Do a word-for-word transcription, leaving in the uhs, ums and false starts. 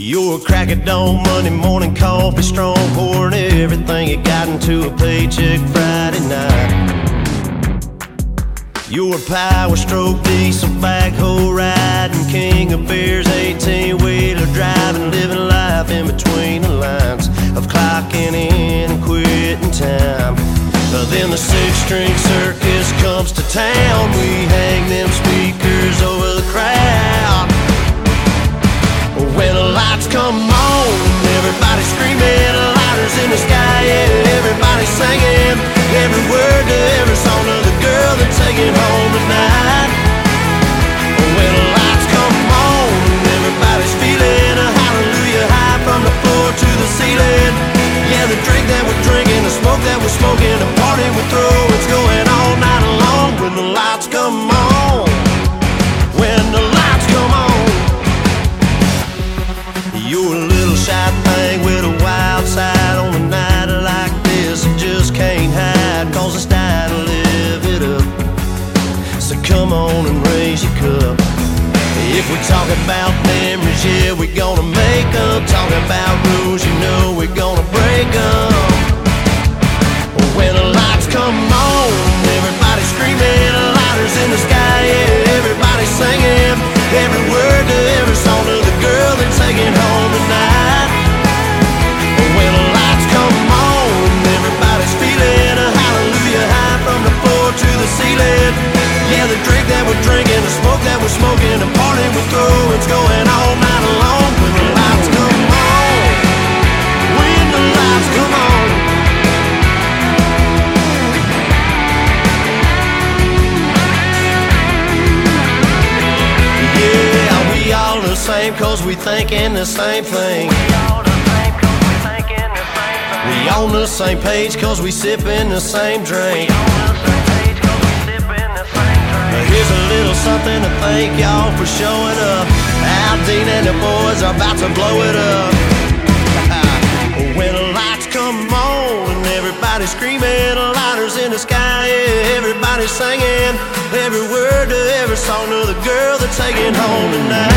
You're a crack at dawn, Monday morning coffee, strong, pouring everything you got into a paycheck Friday night. You're a power stroke, diesel backhoe riding, king of beers, eighteen-wheeler driving, living life in between the lines of clocking in and quitting time. Then the six-string circus comes to town. We hang them speakers over the crowd. When the lights come on, everybody screaming, lighters in the sky, yeah, everybody singing every word to every song of the girl they're taking home tonight. When the lights come on, everybody's feeling a hallelujah high from the floor to the ceiling. Yeah, the drink that we're drinking, the smoke that we're smoking, the party we're throwing, it's going all night long. When the lights come on, when the lights come on. You're a little shy thing with a wild side. On a night like this, you just can't hide, cause it's time to live it up. So come on and raise your cup. If we talk about memories, yeah, we're gonna make them. Talk about rules, you know we're gonna break them. When the lights come on, everybody screaming, lighters in the sky, yeah, everybody singing every word to every song of the girl they're taking home tonight. When the lights come on, everybody's feeling a hallelujah high from the floor to the ceiling. Yeah, the drink that we're drinking, the smoke that we're smoking, the party we're throwing, it's going all night long. When the lights come on, when the lights come on. Yeah, we all the same cause we thinking the same thing. We on the same page cause we sipping the same drink. Here's a little something to thank y'all for showing up. Al Dean and the boys are about to blow it up. When the lights come on and everybody's screaming, lighters in the sky, yeah, everybody's singing every word to every song of the girl they're taking home tonight.